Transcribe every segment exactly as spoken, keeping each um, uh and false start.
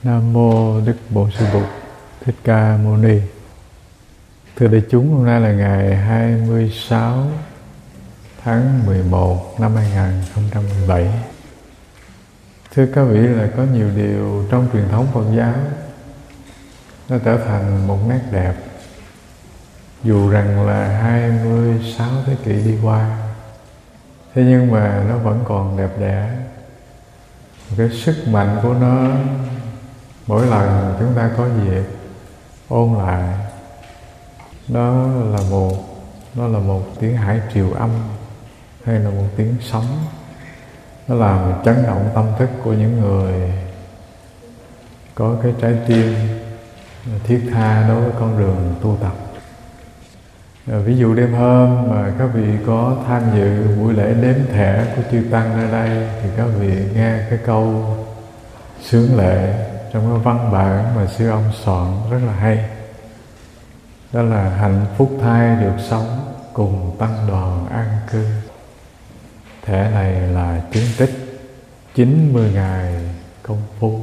Nam mô Đức Bổn Sư Bụt Thích Ca Mâu Ni. Thưa đại chúng, hôm nay là ngày hai mươi sáu tháng mười một năm hai nghìn không trăm mười bảy. Thưa các vị, là có nhiều điều trong truyền thống Phật giáo nó trở thành một nét đẹp, dù rằng là hai mươi sáu thế kỷ đi qua, thế nhưng mà nó vẫn còn đẹp đẽ. Cái sức mạnh của nó, mỗi lần chúng ta có dịp ôn lại, nó là một nó là một tiếng hải triều âm, hay là một tiếng sóng, nó làm chấn động tâm thức của những người có cái trái tim thiết tha đối với con đường tu tập. Ví dụ đêm hôm mà các vị có tham dự buổi lễ đếm thẻ của chư tăng nơi đây, thì các vị nghe cái câu xướng lệ trong cái văn bản mà sư ông soạn rất là hay. Đó là hạnh phúc thai được sống cùng tăng đoàn an cư. Thẻ này là chứng tích chín mươi ngày công phu.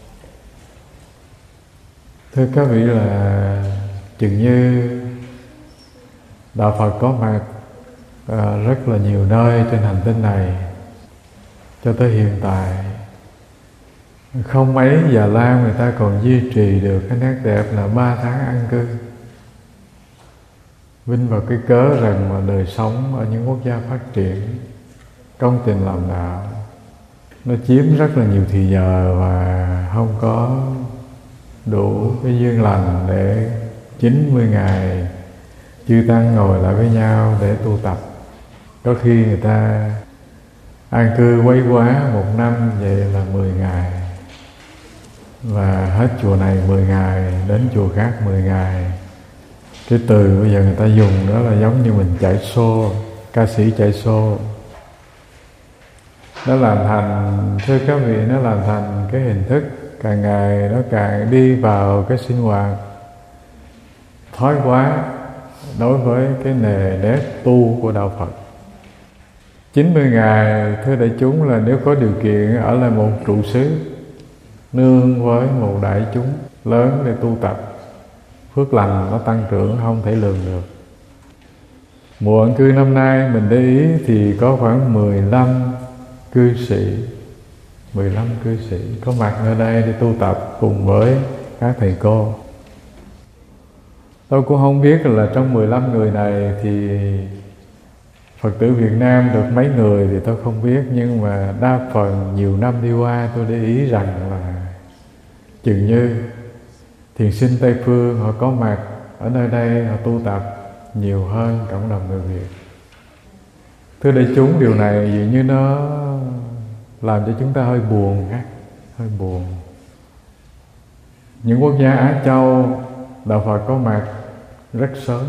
Thưa các vị, là chừng như Đạo Phật có mặt à, rất là nhiều nơi trên hành tinh này cho tới hiện tại. Không mấy Già Lam người ta còn duy trì được cái nét đẹp là ba tháng an cư, vinh vào cái cớ rằng mà đời sống ở những quốc gia phát triển, công trình làm đạo nó chiếm rất là nhiều thì giờ và không có đủ cái duyên lành để chín mươi ngày chư tăng ngồi lại với nhau để tu tập. Có khi người ta an cư quấy quá một năm, vậy là mười ngày, và hết chùa này mười ngày đến chùa khác mười ngày. Cái từ bây giờ người ta dùng đó là giống như mình chạy xô, ca sĩ chạy xô. Nó làm thành, thưa các vị, nó làm thành cái hình thức càng ngày nó càng đi vào cái sinh hoạt thói quá đối với cái nề nếp tu của đạo Phật. chín mươi ngày, thưa đại chúng, là nếu có điều kiện ở lại một trụ xứ, nương với một đại chúng lớn để tu tập, phước lành nó tăng trưởng không thể lường được. Mùa an cư năm nay mình để ý thì có khoảng mười lăm cư sĩ mười lăm cư sĩ có mặt ở đây để tu tập cùng với các thầy cô. Tôi cũng không biết là trong mười lăm người này thì Phật tử Việt Nam được mấy người thì tôi không biết, nhưng mà đa phần nhiều năm đi qua tôi để ý rằng là chừng như thiền sinh Tây Phương họ có mặt ở nơi đây, họ tu tập nhiều hơn cộng đồng người Việt. Thưa đại chúng, điều này dường như nó làm cho chúng ta hơi buồn ha, hơi buồn. Những quốc gia Á Châu, đạo Phật có mặt rất sớm.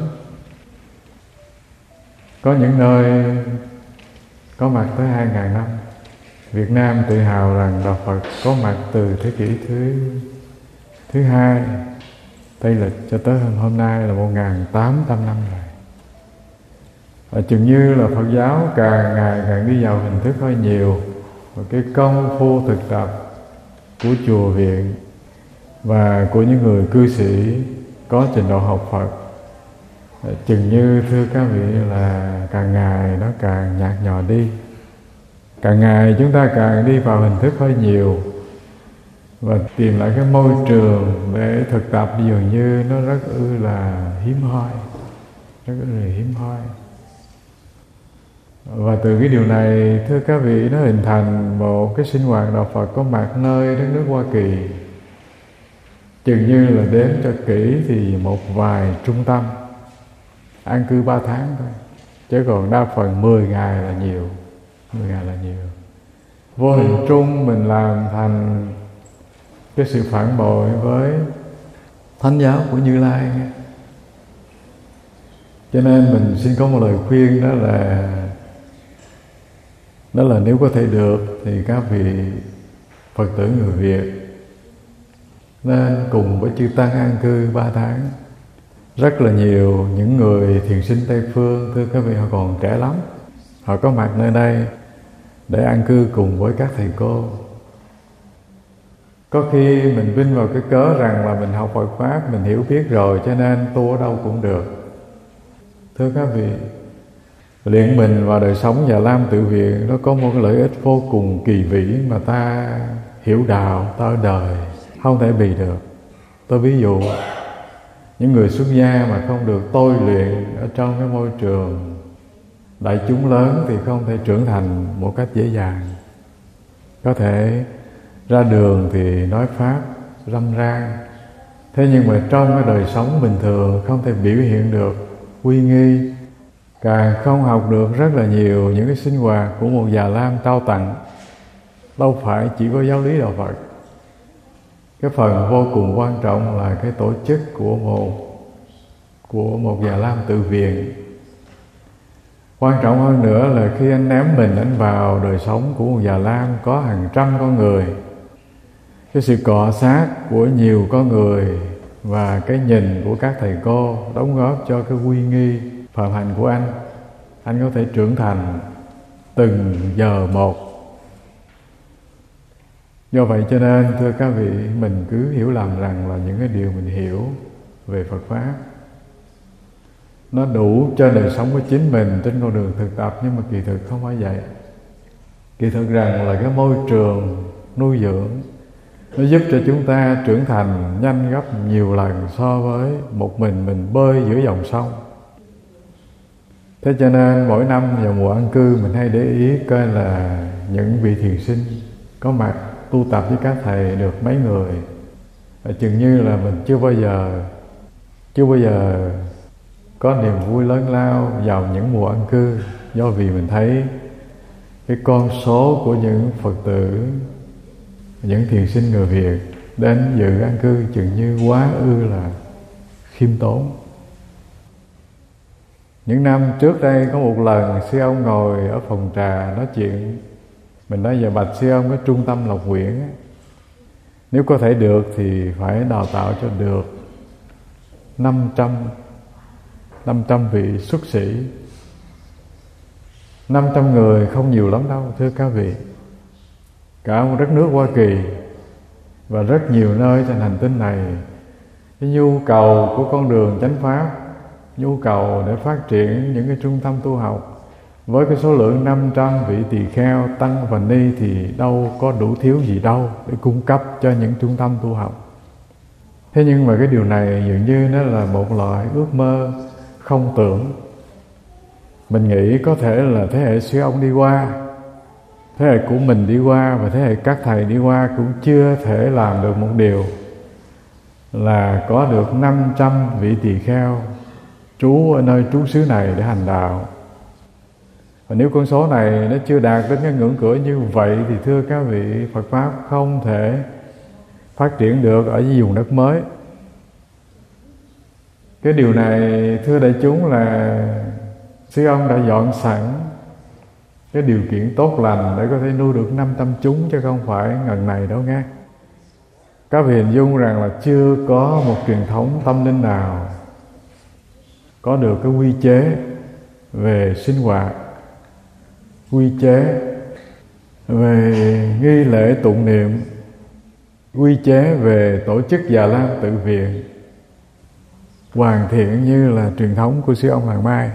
Có những nơi có mặt tới hai ngàn năm. Việt Nam tự hào rằng đạo Phật có mặt từ thế kỷ thứ thứ hai Tây lịch cho tới hôm nay là một nghìn tám trăm năm rồi. Và chừng như là Phật giáo càng ngày càng đi vào hình thức hơi nhiều, và cái công phu thực tập của chùa viện và của những người cư sĩ có trình độ học Phật chừng như, thưa các vị, là càng ngày nó càng nhạt nhòa đi. Càng ngày chúng ta càng đi vào hình thức hơi nhiều, và tìm lại cái môi trường để thực tập dường như nó rất ư là hiếm hoi, rất ư là hiếm hoi. Và từ cái điều này, thưa các vị, nó hình thành một cái sinh hoạt đạo Phật có mặt nơi đất nước Hoa Kỳ. Chừng như là đếm cho kỹ thì một vài trung tâm an cư ba tháng thôi, chứ còn đa phần mười ngày là nhiều, mười ngày là nhiều. Vô hình trung mình làm thành cái sự phản bội với thánh giáo của Như Lai. Cho nên mình xin có một lời khuyên, đó là đó là nếu có thể được thì các vị Phật tử người Việt nên cùng với chư tăng an cư ba tháng. Rất là nhiều những người thiền sinh Tây Phương, thưa các vị, họ còn trẻ lắm, họ có mặt nơi đây để an cư cùng với các thầy cô. Có khi mình vin vào cái cớ rằng là mình học Phật Pháp, mình hiểu biết rồi cho nên tu ở đâu cũng được. Thưa các vị, luyện mình vào đời sống Già Lam Tự Viện nó có một cái lợi ích vô cùng kỳ vĩ mà ta hiểu đạo, ta ở đời không thể bì được. Tôi ví dụ, những người xuất gia mà không được tôi luyện ở trong cái môi trường đại chúng lớn thì không thể trưởng thành một cách dễ dàng. Có thể ra đường thì nói Pháp râm ran, thế nhưng mà trong cái đời sống bình thường không thể biểu hiện được uy nghi, càng không học được rất là nhiều những cái sinh hoạt của một Già Lam trao tặng. Đâu phải chỉ có giáo lý đạo Phật. Cái phần vô cùng quan trọng là cái tổ chức của một của một Già Lam Tự Viện. Quan trọng hơn nữa là khi anh ném mình anh vào đời sống của một Già Lam có hàng trăm con người, cái sự cọ sát của nhiều con người và cái nhìn của các thầy cô đóng góp cho cái uy nghi phạm hạnh của anh. Anh có thể trưởng thành từng giờ một. Do vậy cho nên thưa các vị, mình cứ hiểu lầm rằng là những cái điều mình hiểu về Phật Pháp nó đủ cho đời sống của chính mình trên con đường thực tập, nhưng mà kỳ thực không phải vậy. Kỳ thực rằng là cái môi trường nuôi dưỡng nó giúp cho chúng ta trưởng thành nhanh gấp nhiều lần so với một mình mình bơi giữa dòng sông. Thế cho nên mỗi năm vào mùa an cư mình hay để ý coi là những vị thiền sinh có mặt tu tập với các thầy được mấy người. Và chừng như là mình chưa bao giờ chưa bao giờ có niềm vui lớn lao vào những mùa an cư, do vì mình thấy cái con số của những Phật tử, những thiền sinh người Việt đến dự an cư chừng như quá ư là khiêm tốn. Những năm trước đây có một lần sư ông ngồi ở phòng trà nói chuyện. Mình nói giờ bạch sư ông cái trung tâm Lộc Quyển, nếu có thể được thì phải đào tạo cho được năm trăm vị xuất sĩ. Năm trăm người không nhiều lắm đâu thưa các vị. Cả một đất nước Hoa Kỳ và rất nhiều nơi trên hành tinh này, cái nhu cầu của con đường chánh pháp, nhu cầu để phát triển những cái trung tâm tu học với cái số lượng năm trăm vị tỳ kheo, tăng và ni thì đâu có đủ thiếu gì đâu để cung cấp cho những trung tâm tu học. Thế nhưng mà cái điều này dường như nó là một loại ước mơ không tưởng. Mình nghĩ có thể là thế hệ sư ông đi qua, thế hệ của mình đi qua và thế hệ các thầy đi qua cũng chưa thể làm được một điều là có được năm trăm vị tỳ kheo trú ở nơi trú xứ này để hành đạo. Và nếu con số này nó chưa đạt đến cái ngưỡng cửa như vậy thì thưa các vị, Phật Pháp không thể phát triển được ở vùng đất mới. Cái điều này thưa đại chúng là sư ông đã dọn sẵn cái điều kiện tốt lành để có thể nuôi được năm trăm chúng, chứ không phải ngần này đâu nghe. Các vị hình dung rằng là chưa có một truyền thống tâm linh nào có được cái quy chế về sinh hoạt, quy chế về nghi lễ tụng niệm, quy chế về tổ chức Già Lam Tự Viện hoàn thiện như là truyền thống của sư ông Hoàng Mai.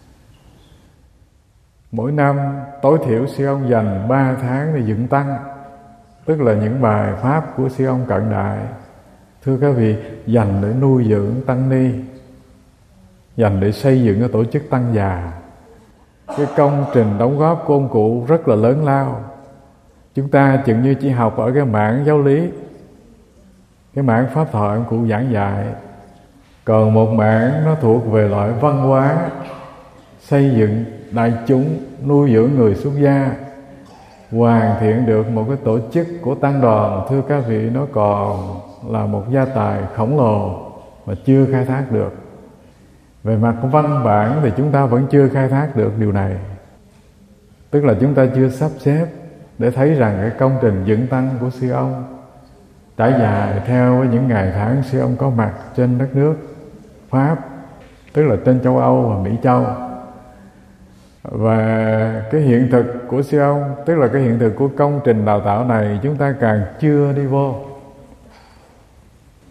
Mỗi năm tối thiểu sư ông dành ba tháng để dựng tăng, tức là những bài pháp của sư ông cận đại, thưa các vị, dành để nuôi dưỡng tăng ni, dành để xây dựng cái tổ chức tăng già. Cái công trình đóng góp của ông cụ rất là lớn lao. Chúng ta chừng như chỉ học ở cái mảng giáo lý, cái mảng pháp thoại ông cụ giảng dạy, còn một mảng nó thuộc về loại văn hóa, xây dựng đại chúng, nuôi dưỡng người xuất gia, hoàn thiện được một cái tổ chức của tăng đoàn. Thưa các vị, nó còn là một gia tài khổng lồ mà chưa khai thác được. Về mặt văn bản thì chúng ta vẫn chưa khai thác được điều này, tức là chúng ta chưa sắp xếp để thấy rằng cái công trình dựng tăng của sư ông trải dài theo những ngày tháng sư ông có mặt trên đất nước Pháp, tức là trên châu Âu và Mỹ Châu. Và cái hiện thực của sư ông, tức là cái hiện thực của công trình đào tạo này, chúng ta càng chưa đi vô.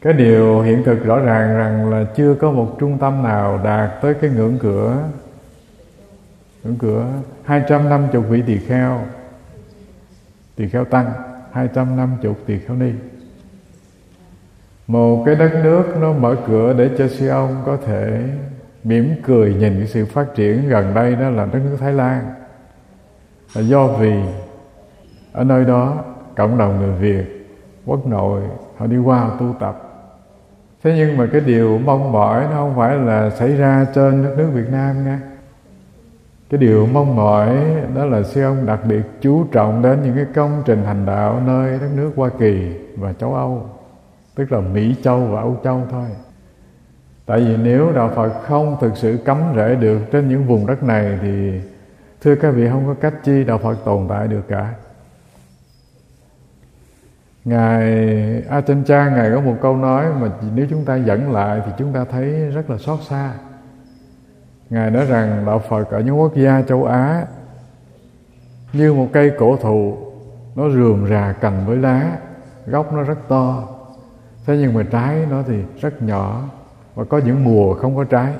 Cái điều hiện thực rõ ràng rằng là chưa có một trung tâm nào đạt tới cái ngưỡng cửa ngưỡng cửa hai trăm năm mươi vị tỳ kheo, tỳ kheo tăng, hai trăm năm mươi tỳ kheo ni. Một cái đất nước nó mở cửa để cho sư ông có thể mỉm cười nhìn cái sự phát triển gần đây, đó là đất nước Thái Lan, là do vì ở nơi đó cộng đồng người Việt, quốc nội họ đi qua họ tu tập. Thế nhưng mà cái điều mong mỏi nó không phải là xảy ra trên đất nước Việt Nam nha. Cái điều mong mỏi đó là sư ông đặc biệt chú trọng đến những cái công trình hành đạo nơi đất nước Hoa Kỳ và châu Âu, tức là Mỹ Châu và Âu Châu thôi. Tại vì nếu đạo Phật không thực sự cắm rễ được trên những vùng đất này thì thưa các vị, không có cách chi đạo Phật tồn tại được cả. Ngài Ajahn Chah, Ngài có một câu nói mà nếu chúng ta dẫn lại thì chúng ta thấy rất là xót xa. Ngài nói rằng đạo Phật ở những quốc gia châu Á như một cây cổ thụ, nó rườm rà cành với lá, gốc nó rất to, thế nhưng mà trái nó thì rất nhỏ, và có những mùa không có trái.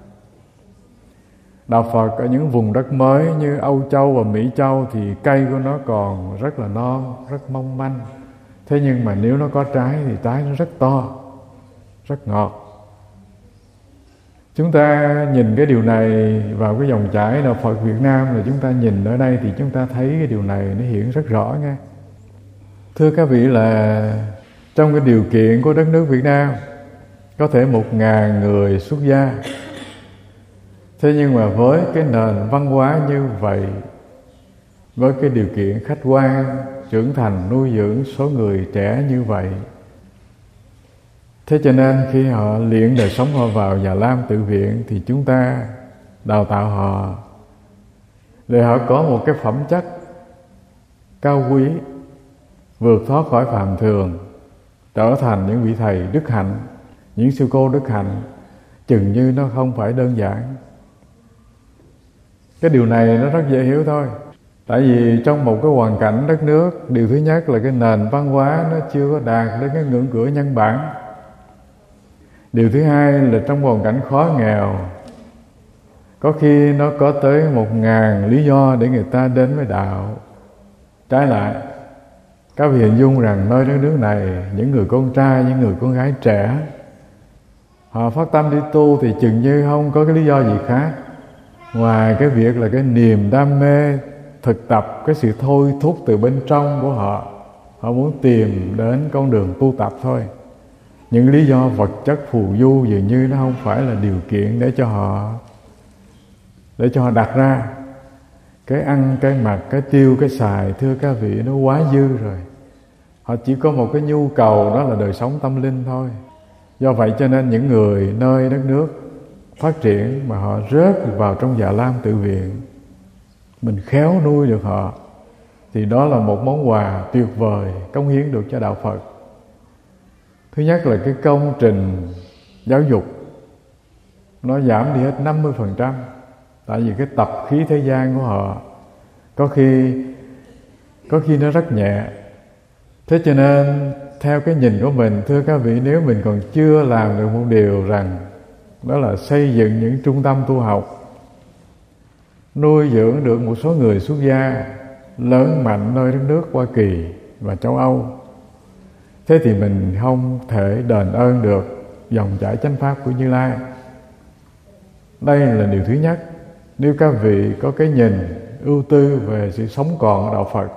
Đạo Phật ở những vùng đất mới như Âu Châu và Mỹ Châu thì cây của nó còn rất là non, rất mong manh. Thế nhưng mà nếu nó có trái thì trái nó rất to, rất ngọt. Chúng ta nhìn cái điều này vào cái dòng chảy đạo Phật Việt Nam là chúng ta nhìn ở đây thì chúng ta thấy cái điều này nó hiện rất rõ nha. Thưa các vị, là trong cái điều kiện của đất nước Việt Nam có thể một ngàn người xuất gia. Thế nhưng mà với cái nền văn hóa như vậy, với cái điều kiện khách quan trưởng thành nuôi dưỡng số người trẻ như vậy, thế cho nên khi họ luyện đời sống họ vào Già Lam Tự Viện thì chúng ta đào tạo họ để họ có một cái phẩm chất cao quý, vượt thoát khỏi phàm thường, trở thành những vị thầy đức hạnh, những sư cô đức hạnh, chừng như nó không phải đơn giản. Cái điều này nó rất dễ hiểu thôi. Tại vì trong một cái hoàn cảnh đất nước, điều thứ nhất là cái nền văn hóa nó chưa có đạt đến cái ngưỡng cửa nhân bản. Điều thứ hai là trong hoàn cảnh khó nghèo, có khi nó có tới một ngàn lý do để người ta đến với đạo. Trái lại, các vị hình dung rằng nơi đất nước này, những người con trai, những người con gái trẻ, họ phát tâm đi tu thì chừng như không có cái lý do gì khác ngoài cái việc là cái niềm đam mê thực tập, cái sự thôi thúc từ bên trong của họ. Họ muốn tìm đến con đường tu tập thôi. Những lý do vật chất phù du dường như nó không phải là điều kiện để cho họ để cho họ đặt ra. Cái ăn, cái mặc, cái tiêu, cái xài, thưa các vị, nó quá dư rồi. Họ chỉ có một cái nhu cầu, đó là đời sống tâm linh thôi. Do vậy cho nên những người nơi đất nước phát triển mà họ rớt vào trong Già Lam Tự Viện, mình khéo nuôi được họ, thì đó là một món quà tuyệt vời cống hiến được cho đạo Phật. Thứ nhất là cái công trình giáo dục nó giảm đi hết năm mươi phần trăm. Tại vì cái tập khí thế gian của họ có khi có khi nó rất nhẹ. Thế cho nên theo cái nhìn của mình, thưa các vị, nếu mình còn chưa làm được một điều rằng đó là xây dựng những trung tâm tu học, nuôi dưỡng được một số người xuất gia lớn mạnh nơi đất nước Hoa Kỳ và châu Âu, thế thì mình không thể đền ơn được dòng chảy chánh pháp của Như Lai. Đây là điều thứ nhất. Nếu các vị có cái nhìn ưu tư về sự sống còn của đạo Phật,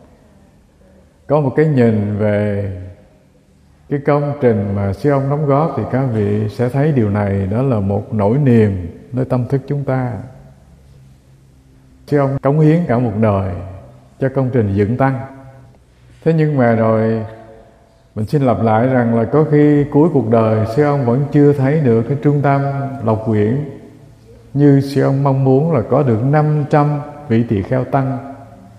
có một cái nhìn về cái công trình mà sư ông đóng góp, thì các vị sẽ thấy điều này đó là một nỗi niềm nơi tâm thức chúng ta. Sư ông cống hiến cả một đời cho công trình dựng tăng. Thế nhưng mà rồi mình xin lặp lại rằng là có khi cuối cuộc đời sư ông vẫn chưa thấy được cái trung tâm Lộc Quyển như sư ông mong muốn, là có được năm trăm vị tỳ kheo tăng.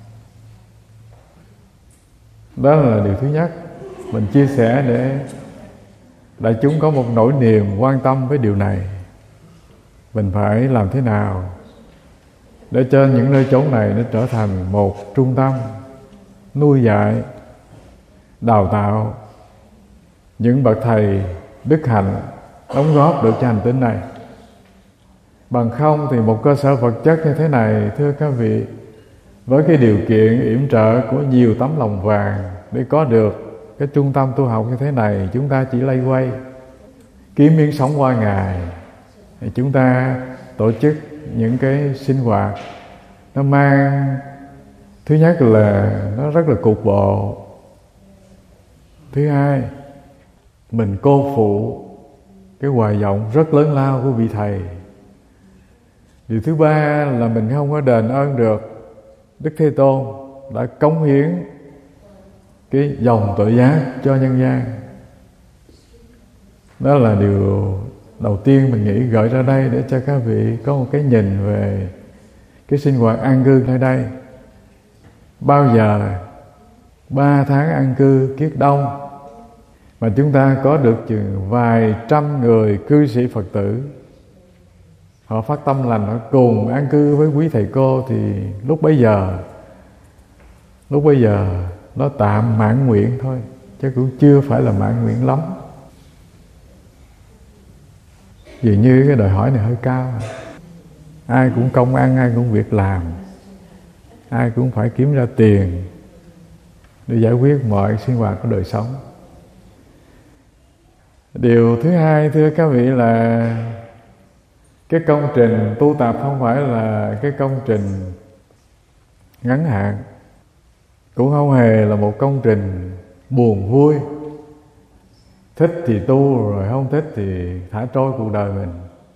Đó là điều thứ nhất mình chia sẻ để đại chúng có một nỗi niềm quan tâm với điều này. Mình phải làm thế nào để trên những nơi chốn này nó trở thành một trung tâm nuôi dạy, đào tạo những bậc thầy đức hạnh đóng góp được cho hành tinh này. Bằng không thì một cơ sở vật chất như thế này, thưa các vị, với cái điều kiện yểm trợ của nhiều tấm lòng vàng để có được cái trung tâm tu học như thế này, chúng ta chỉ loay quay kiếm miếng sống qua ngày. Thì chúng ta tổ chức những cái sinh hoạt nó mang, thứ nhất là nó rất là cục bộ, thứ hai mình cô phụ cái hoài vọng rất lớn lao của vị thầy, điều thứ ba là mình không có đền ơn được Đức Thế Tôn đã cống hiến cái dòng tội giác cho nhân gian. Đó là điều đầu tiên mình nghĩ gợi ra đây để cho các vị có một cái nhìn về cái sinh hoạt an cư nơi đây. Bao giờ ba tháng an cư kiết đông mà chúng ta có được chừng vài trăm người cư sĩ Phật tử, họ phát tâm lành, họ cùng an cư với quý thầy cô, thì lúc bấy giờ lúc bấy giờ nó tạm mãn nguyện thôi, chứ cũng chưa phải là mãn nguyện lắm. Dường như cái đòi hỏi này hơi cao. Ai cũng công ăn, ai cũng việc làm, ai cũng phải kiếm ra tiền để giải quyết mọi sinh hoạt của đời sống. Điều thứ hai, thưa các vị, là cái công trình tu tập không phải là cái công trình ngắn hạn, cũng không hề là một công trình buồn vui, thích thì tu rồi không thích thì thả trôi cuộc đời mình.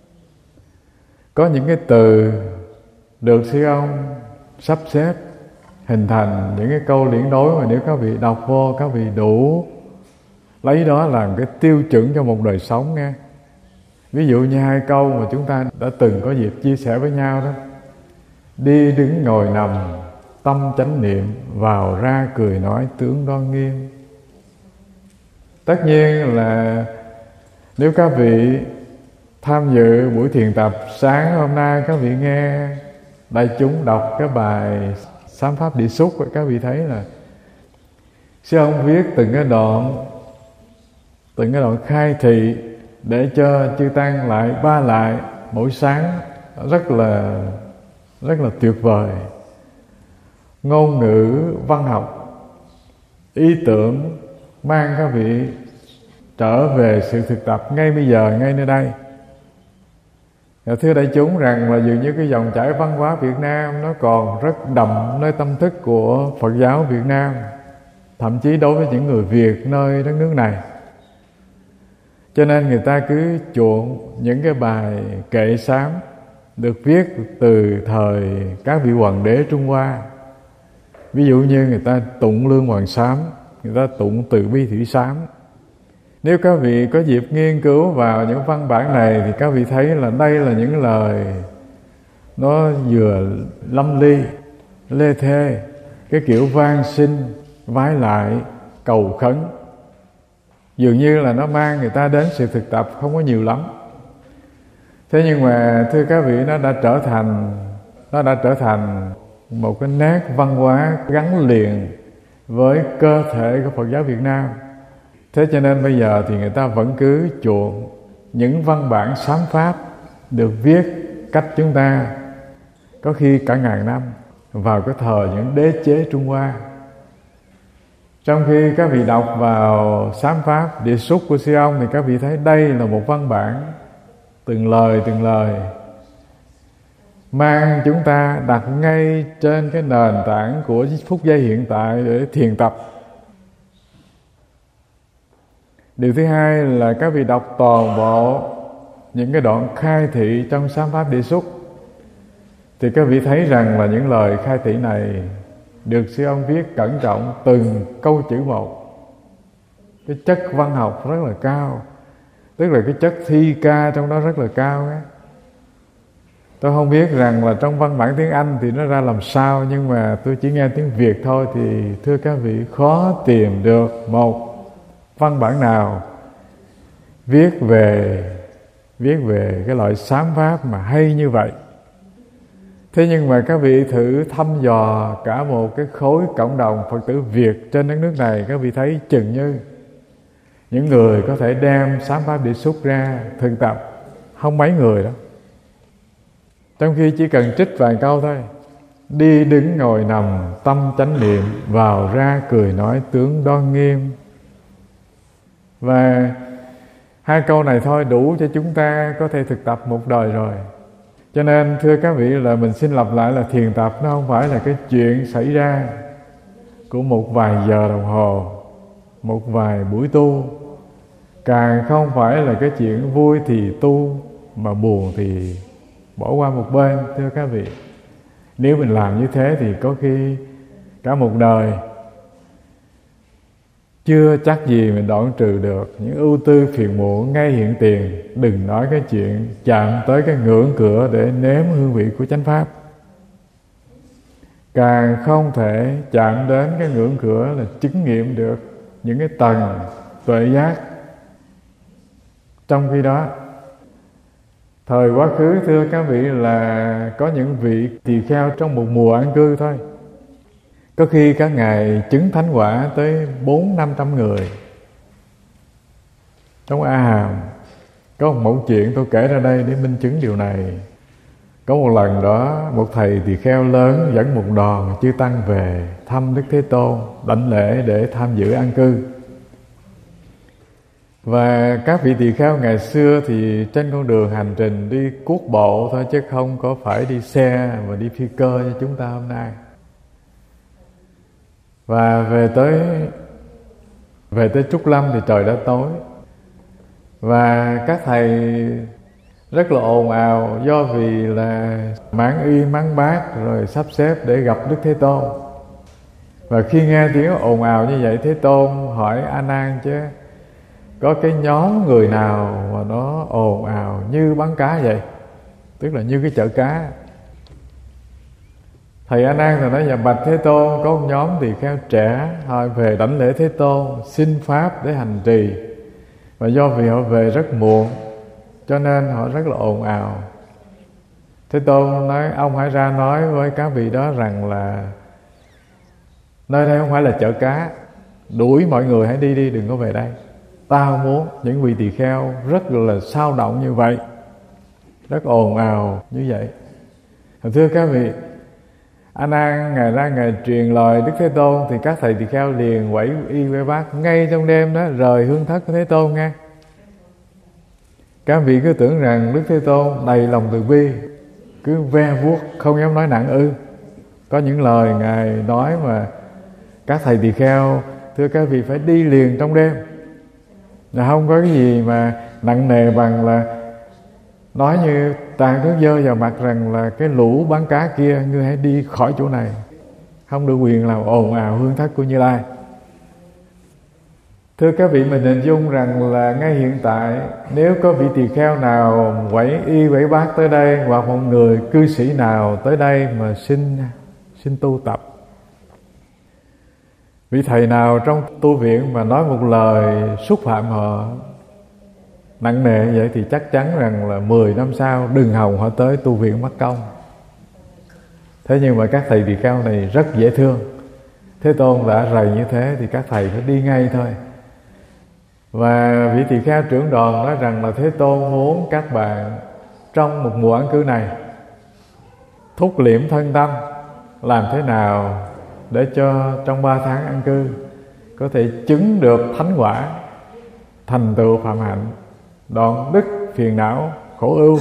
Có những cái từ được sư ông sắp xếp hình thành những cái câu liễn đối mà nếu các vị đọc vô, các vị đủ lấy đó làm cái tiêu chuẩn cho một đời sống nghe. Ví dụ như hai câu mà chúng ta đã từng có dịp chia sẻ với nhau đó: đi đứng ngồi nằm tâm chánh niệm, vào ra cười nói tướng đoan nghiêm. Tất nhiên là nếu các vị tham dự buổi thiền tập sáng hôm nay, các vị nghe đại chúng đọc cái bài Sám Pháp Địa Xúc, các vị thấy là sư ông viết từng cái đoạn từng cái đoạn khai thị để cho chư tăng lại ba lại mỗi sáng, rất là rất là tuyệt vời. Ngôn ngữ văn học, ý tưởng mang các vị trở về sự thực tập ngay bây giờ, ngay nơi đây. Thưa đại chúng rằng là dường như cái dòng chảy văn hóa Việt Nam nó còn rất đậm nơi tâm thức của Phật giáo Việt Nam, thậm chí đối với những người Việt nơi đất nước này. Cho nên người ta cứ chuộng những cái bài kệ sám được viết từ thời các vị hoàng đế Trung Hoa. Ví dụ như người ta tụng Lương Hoàng Sám, người ta tụng Từ Bi Thủy Sám. Nếu các vị có dịp nghiên cứu vào những văn bản này thì các vị thấy là đây là những lời nó vừa lâm ly, lê thê, cái kiểu van xin, vái lại, cầu khấn. Dường như là nó mang người ta đến sự thực tập không có nhiều lắm. Thế nhưng mà thưa các vị, nó đã trở thành nó đã trở thành một cái nét văn hóa gắn liền với cơ thể của Phật giáo Việt Nam. Thế cho nên bây giờ thì người ta vẫn cứ chuộng những văn bản sám pháp được viết cách chúng ta có khi cả ngàn năm vào cái thời những đế chế Trung Hoa. Trong khi các vị đọc vào Sám Pháp Địa Xúc của sư ông thì các vị thấy đây là một văn bản từng lời từng lời mang chúng ta đặt ngay trên cái nền tảng của phút giây hiện tại để thiền tập. Điều thứ hai là các vị đọc toàn bộ những cái đoạn khai thị trong Sám Pháp Địa Xúc thì các vị thấy rằng là những lời khai thị này được sư ông viết cẩn trọng từng câu chữ một. Cái chất văn học rất là cao, tức là cái chất thi ca trong đó rất là cao ấy. Tôi không biết rằng là trong văn bản tiếng Anh thì nó ra làm sao, nhưng mà tôi chỉ nghe tiếng Việt thôi thì thưa các vị, khó tìm được một văn bản nào viết về viết về cái loại sám pháp mà hay như vậy. Thế nhưng mà các vị thử thăm dò cả một cái khối cộng đồng Phật tử Việt trên đất nước này, các vị thấy chừng như những người có thể đem sám pháp địa xúc ra thực tập không mấy người đó. Trong khi chỉ cần trích vài câu thôi: đi đứng ngồi nằm tâm chánh niệm, vào ra cười nói tướng đoan nghiêm. Và hai câu này thôi đủ cho chúng ta có thể thực tập một đời rồi. Cho nên thưa các vị, là mình xin lặp lại là thiền tập nó không phải là cái chuyện xảy ra của một vài giờ đồng hồ, một vài buổi tu, càng không phải là cái chuyện vui thì tu mà buồn thì bỏ qua một bên. Thưa các vị, nếu mình làm như thế thì có khi cả một đời chưa chắc gì mình đoạn trừ được những ưu tư phiền muộn ngay hiện tiền, đừng nói cái chuyện chạm tới cái ngưỡng cửa để nếm hương vị của chánh pháp. Càng không thể chạm đến cái ngưỡng cửa là chứng nghiệm được những cái tầng tuệ giác. Trong khi đó, thời quá khứ thưa các vị là có những vị tỳ kheo trong một mùa an cư thôi, có khi các ngài chứng thánh quả tới bốn năm trăm người. Trong A Hàm có một mẫu chuyện tôi kể ra đây để minh chứng điều này. Có một lần đó, một thầy tỳ kheo lớn dẫn một đoàn chư tăng về thăm Đức Thế Tôn, đảnh lễ để tham dự an cư. Và các vị tỳ kheo ngày xưa thì trên con đường hành trình đi cuốc bộ thôi, chứ không có phải đi xe và đi phi cơ như chúng ta hôm nay. Và về tới về tới Trúc Lâm thì trời đã tối, và các thầy rất là ồn ào, do vì là mãn y mắng bát rồi sắp xếp để gặp Đức Thế Tôn. Và khi nghe tiếng ồn ào như vậy, Thế Tôn hỏi A Nan chứ có cái nhóm người nào mà nó ồn ào như bắn cá vậy, tức là như cái chợ cá. Thầy A Nan thì nói: dạ bạch Thế Tôn, có một nhóm tỳ kheo trẻ họ về đảnh lễ Thế Tôn, xin pháp để hành trì, và do vì họ về rất muộn cho nên họ rất là ồn ào. Thế Tôn nói: ông hãy ra nói với các vị đó rằng là nơi đây không phải là chợ cá, đuổi mọi người hãy đi đi, đừng có về đây. Tao muốn những vị tỳ kheo rất là sao động như vậy, rất ồn ào như vậy. Thưa các vị, A Nan ngài ra ngài truyền lời Đức Thế Tôn thì các thầy tỳ kheo liền quẩy y quay bát ngay trong đêm đó, rời hương thất của Thế Tôn nghe. Các vị cứ tưởng rằng Đức Thế Tôn đầy lòng từ bi, cứ ve vuốt không dám nói nặng ư. Có những lời ngài nói mà các thầy tỳ kheo thưa các vị phải đi liền trong đêm, là không có cái gì mà nặng nề bằng là nói như tàn nước dơ vào mặt rằng là cái lũ bán cá kia, ngươi hãy đi khỏi chỗ này, không được quyền làm ồn ào hương thất của Như Lai. Thưa các vị, mình hình dung rằng là ngay hiện tại nếu có vị tỳ kheo nào quẩy y quẩy bát tới đây, hoặc một người cư sĩ nào tới đây mà xin xin tu tập, vị thầy nào trong tu viện mà nói một lời xúc phạm họ nặng nề vậy thì chắc chắn rằng là mười năm sau đừng hòng họ tới tu viện mất công. Thế nhưng mà các thầy tỳ kheo này rất dễ thương. Thế Tôn đã rầy như thế thì các thầy phải đi ngay thôi. Và vị tỳ kheo trưởng đoàn nói rằng là Thế Tôn muốn các bạn trong một mùa an cư này thúc liễm thân tâm, làm thế nào để cho trong ba tháng an cư có thể chứng được thánh quả, thành tựu phạm hạnh, đoạn dứt phiền não khổ ưu,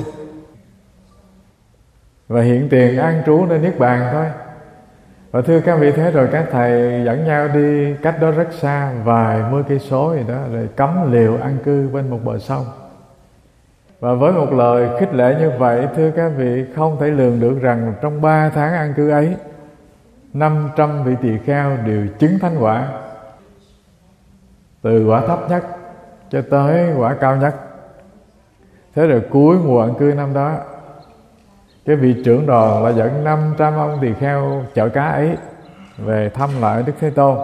và hiện tiền an trú nơi niết bàn thôi. Và thưa các vị, thế rồi các thầy dẫn nhau đi cách đó rất xa, vài mươi cây số gì đó, rồi cắm liều an cư bên một bờ sông. Và với một lời khích lệ như vậy, thưa các vị, không thể lường được rằng trong ba tháng an cư ấy, năm trăm vị tỳ kheo đều chứng thánh quả, từ quả thấp nhất cho tới quả cao nhất. Thế rồi cuối mùa an cư năm đó, cái vị trưởng đoàn là dẫn năm trăm ông tỳ kheo chở cá ấy về thăm lại Đức Thế Tôn.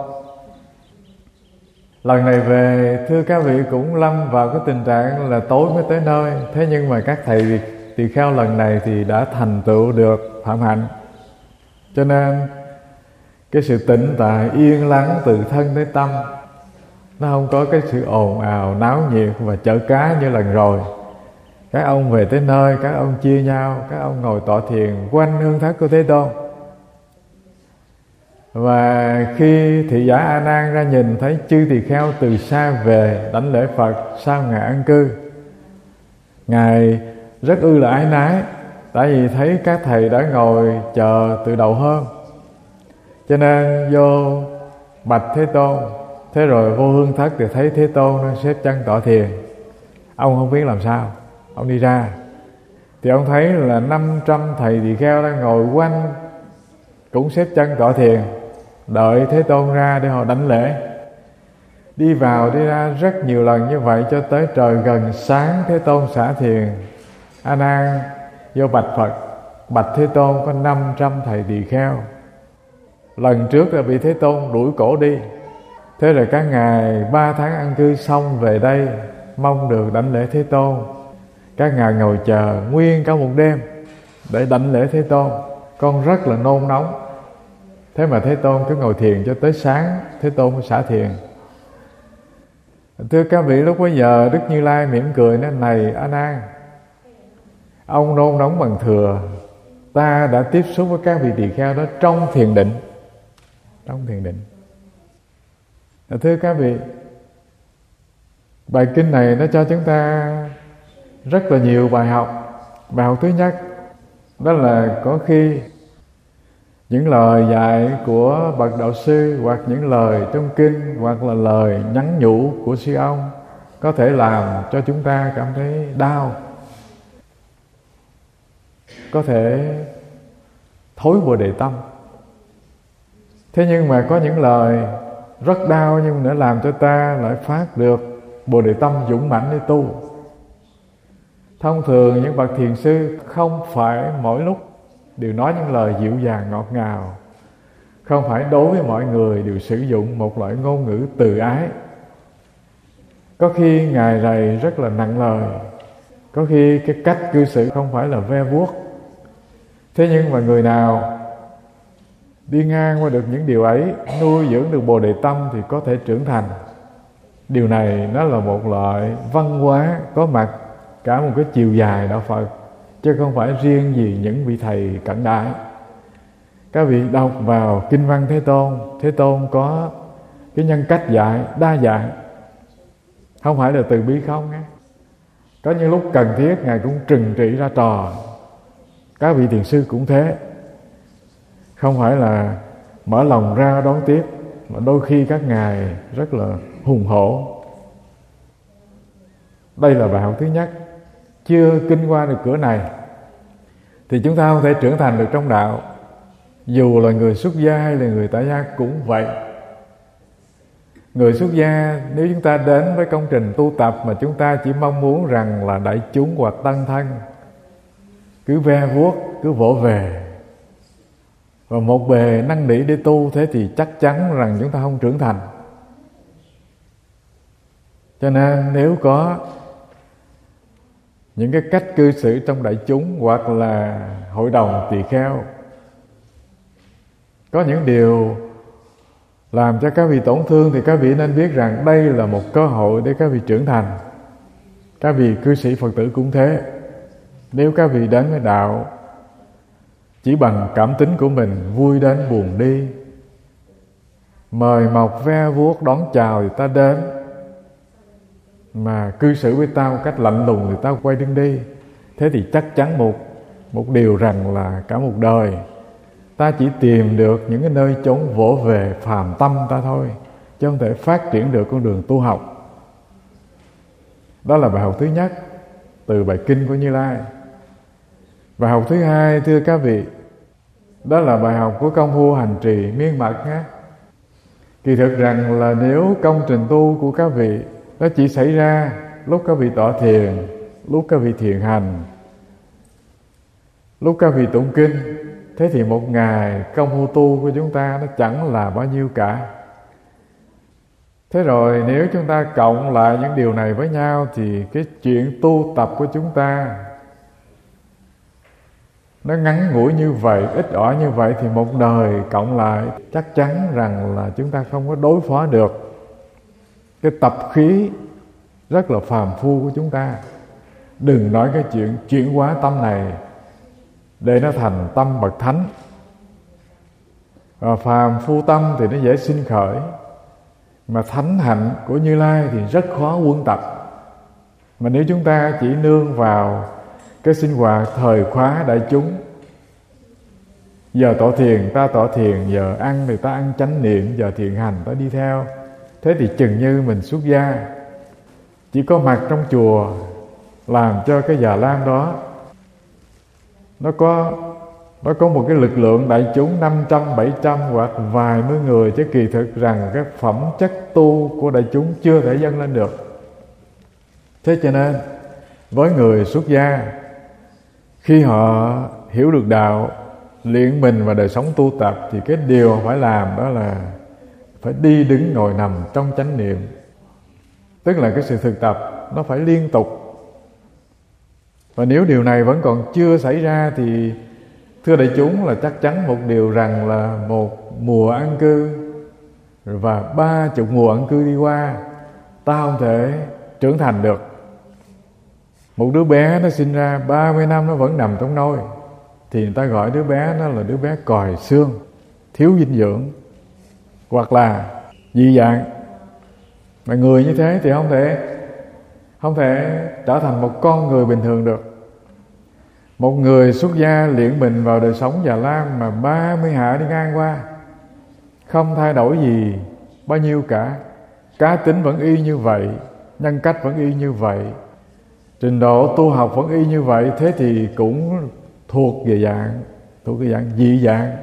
Lần này về, thưa các vị, cũng lâm vào cái tình trạng là tối mới tới nơi. Thế nhưng mà các thầy tỳ kheo lần này thì đã thành tựu được phạm hạnh, cho nên cái sự tĩnh tại yên lắng từ thân tới tâm Nó không có cái sự ồn ào, náo nhiệt và chở cá như lần rồi. Các ông về tới nơi, các ông chia nhau, các ông ngồi tọa thiền quanh hương thất của Thế Tôn. Và khi thị giả A Nan ra nhìn thấy chư tỳ kheo từ xa về đảnh lễ Phật sau ngày an cư, Ngài rất ư là ái nái, tại vì thấy các thầy đã ngồi chờ từ đầu hôm, cho nên vô bạch Thế Tôn. Thế rồi vô hương thất thì thấy Thế Tôn đang xếp chân tọa thiền. Ông không biết làm sao, ông đi ra thì ông thấy là năm trăm thầy tỳ kheo đang ngồi quanh cũng xếp chân tọa thiền, đợi Thế Tôn ra để họ đảnh lễ. Đi vào đi ra rất nhiều lần như vậy, cho tới trời gần sáng Thế Tôn xả thiền. A Nan vô bạch Phật, bạch Thế Tôn có năm trăm thầy tỳ kheo. Lần trước là bị Thế Tôn đuổi cổ đi. Thế rồi các ngài ba tháng an cư xong về đây, mong được đảnh lễ Thế Tôn. Các ngài ngồi chờ nguyên cả một đêm để đảnh lễ Thế Tôn. Con rất là nôn nóng. Thế mà Thế Tôn cứ ngồi thiền cho tới sáng, Thế Tôn mới xả thiền. Thưa các vị, lúc bấy giờ Đức Như Lai mỉm cười nói: này A Nan, ông nôn nóng bằng thừa. Ta đã tiếp xúc với các vị tỳ kheo đó trong thiền định. Trong thiền định. Thưa các vị, bài kinh này nó cho chúng ta rất là nhiều bài học. Bài học thứ nhất, đó là có khi những lời dạy của bậc đạo sư, hoặc những lời trong kinh, hoặc là lời nhắn nhủ của sư ông có thể làm cho chúng ta cảm thấy đau, có thể thối bồ đề tâm. Thế nhưng mà có những lời rất đau nhưng nữa làm cho ta lại phát được bồ đề tâm dũng mãnh để tu. Thông thường những bậc thiền sư không phải mỗi lúc đều nói những lời dịu dàng ngọt ngào, không phải đối với mọi người đều sử dụng một loại ngôn ngữ từ ái. Có khi ngài rầy rất là nặng lời, có khi cái cách cư xử không phải là ve vuốt. Thế nhưng mà người nào đi ngang qua được những điều ấy, nuôi dưỡng được bồ đề tâm thì có thể trưởng thành. Điều này nó là một loại văn hóa có mặt cả một cái chiều dài đạo Phật, chứ không phải riêng gì những vị thầy cận đại. Các vị đọc vào kinh văn Thế Tôn, Thế Tôn có cái nhân cách dạy đa dạng, không phải là từ bi không nhé. Có những lúc cần thiết ngài cũng trừng trị ra trò. Các vị thiền sư cũng thế, không phải là mở lòng ra đón tiếp, mà đôi khi các ngài rất là hùng hổ. Đây là bài học thứ nhất. Chưa kinh qua được cửa này thì chúng ta không thể trưởng thành được trong đạo. Dù là người xuất gia hay là người tại gia cũng vậy. Người xuất gia, nếu chúng ta đến với công trình tu tập mà chúng ta chỉ mong muốn rằng là đại chúng hoặc tăng thân cứ ve vuốt, cứ vỗ về và một bề năn nỉ để tu, thế thì chắc chắn rằng chúng ta không trưởng thành. Cho nên nếu có những cái cách cư xử trong đại chúng hoặc là hội đồng tỳ kheo có những điều làm cho các vị tổn thương, thì các vị nên biết rằng đây là một cơ hội để các vị trưởng thành. Các vị cư sĩ Phật tử cũng thế. Nếu các vị đến với đạo chỉ bằng cảm tính của mình, vui đến buồn đi, mời mọc ve vuốt đón chào thì ta đến, mà cư xử với ta một cách lạnh lùng thì ta quay lưng đi, thế thì chắc chắn một một điều rằng là cả một đời ta chỉ tìm được những cái nơi chốn vỗ về phàm tâm ta thôi, chứ không thể phát triển được con đường tu học. Đó là bài học thứ nhất từ bài kinh của Như Lai. Bài học thứ hai, thưa các vị, đó là bài học của công phu hành trì miên mật nhé. Kỳ thực rằng là nếu công trình tu của các vị nó chỉ xảy ra lúc các vị tọa thiền, lúc các vị thiền hành, lúc các vị tụng kinh, thế thì một ngày công phu tu của chúng ta nó chẳng là bao nhiêu cả. Thế rồi nếu chúng ta cộng lại những điều này với nhau thì cái chuyện tu tập của chúng ta nó ngắn ngủi như vậy, ít ỏi như vậy, thì một đời cộng lại chắc chắn rằng là chúng ta không có đối phó được. cái tập khí rất là phàm phu của chúng ta. Đừng nói cái chuyện chuyển hóa tâm này để nó thành tâm bậc thánh. Và phàm phu tâm thì nó dễ sinh khởi, mà thánh hạnh của Như Lai thì rất khó quân tập. Mà nếu chúng ta chỉ nương vào cái sinh hoạt thời khóa đại chúng, giờ tọa thiền ta tọa thiền, giờ ăn thì ta ăn chánh niệm, giờ thiền hành ta đi theo, thế thì chừng như mình xuất gia, chỉ có mặt trong chùa làm cho cái già lam đó nó có nó có một cái lực lượng đại chúng năm trăm, bảy trăm hoặc vài mươi người, chứ kỳ thực rằng cái phẩm chất tu của đại chúng chưa thể dâng lên được. Thế cho nên với người xuất gia, khi họ hiểu được đạo, luyện mình vào đời sống tu tập, thì cái điều phải làm đó là phải đi đứng ngồi nằm trong chánh niệm. Tức là cái sự thực tập nó phải liên tục. Và nếu điều này vẫn còn chưa xảy ra thì thưa đại chúng là chắc chắn một điều rằng là một mùa an cư và ba chục mùa an cư đi qua, ta không thể trưởng thành được. Một đứa bé nó sinh ra ba mươi năm nó vẫn nằm trong nôi, thì người ta gọi đứa bé nó là đứa bé còi xương, thiếu dinh dưỡng, hoặc là dị dạng. Mà người như thế thì không thể không thể trở thành một con người bình thường được. Một người xuất gia luyện mình vào đời sống già lam mà ba mươi hạ đi ngang qua, không thay đổi gì bao nhiêu cả, cá tính vẫn y như vậy, nhân cách vẫn y như vậy, trình độ tu học vẫn y như vậy, thế thì cũng thuộc về dạng thuộc cái dạng dị dạng.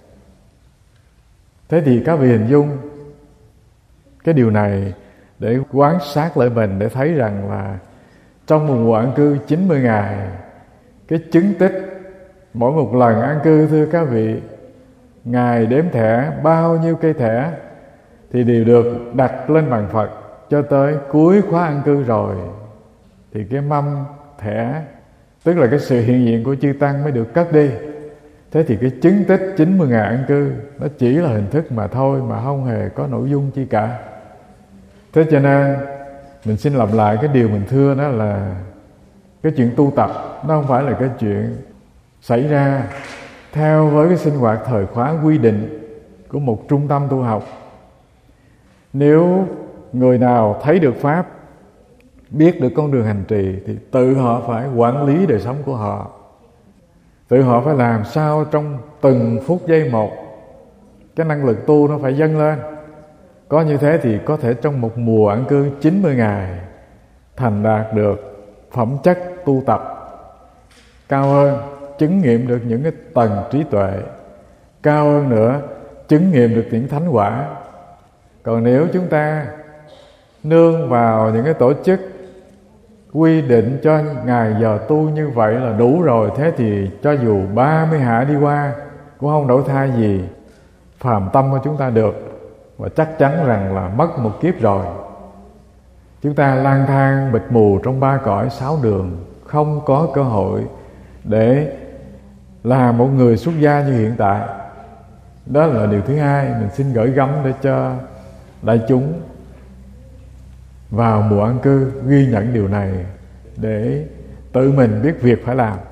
Thế thì các vị hình dung cái điều này để quan sát lại mình, để thấy rằng là trong một mùa an cư chín mươi ngày, cái chứng tích mỗi một lần an cư, thưa các vị, Ngài đếm thẻ bao nhiêu cây thẻ thì đều được đặt lên bàn Phật, cho tới cuối khóa an cư rồi thì cái mâm thẻ, tức là cái sự hiện diện của chư Tăng mới được cất đi. Thế thì cái chứng tích chín mươi ngày an cư nó chỉ là hình thức mà thôi, mà không hề có nội dung chi cả. Thế cho nên mình xin lặp lại cái điều mình thưa, đó là cái chuyện tu tập nó không phải là cái chuyện xảy ra theo với cái sinh hoạt thời khóa quy định của một trung tâm tu học. Nếu người nào thấy được Pháp, biết được con đường hành trì, thì tự họ phải quản lý đời sống của họ. Tự họ phải làm sao trong từng phút giây một cái năng lực tu nó phải dâng lên. Có như thế thì có thể trong một mùa an cư chín mươi ngày thành đạt được phẩm chất tu tập cao hơn, chứng nghiệm được những cái tầng trí tuệ cao hơn nữa, chứng nghiệm được những thánh quả. Còn nếu chúng ta nương vào những cái tổ chức quy định cho ngày giờ tu như vậy là đủ rồi, thế thì cho dù ba mươi hạ đi qua cũng không đổi thay gì phàm tâm của chúng ta được. Và chắc chắn rằng là mất một kiếp rồi. Chúng ta lang thang bịt mù trong ba cõi sáu đường, không có cơ hội để là một người xuất gia như hiện tại. Đó là điều thứ hai mình xin gửi gắm để cho đại chúng vào mùa an cư ghi nhận điều này, để tự mình biết việc phải làm.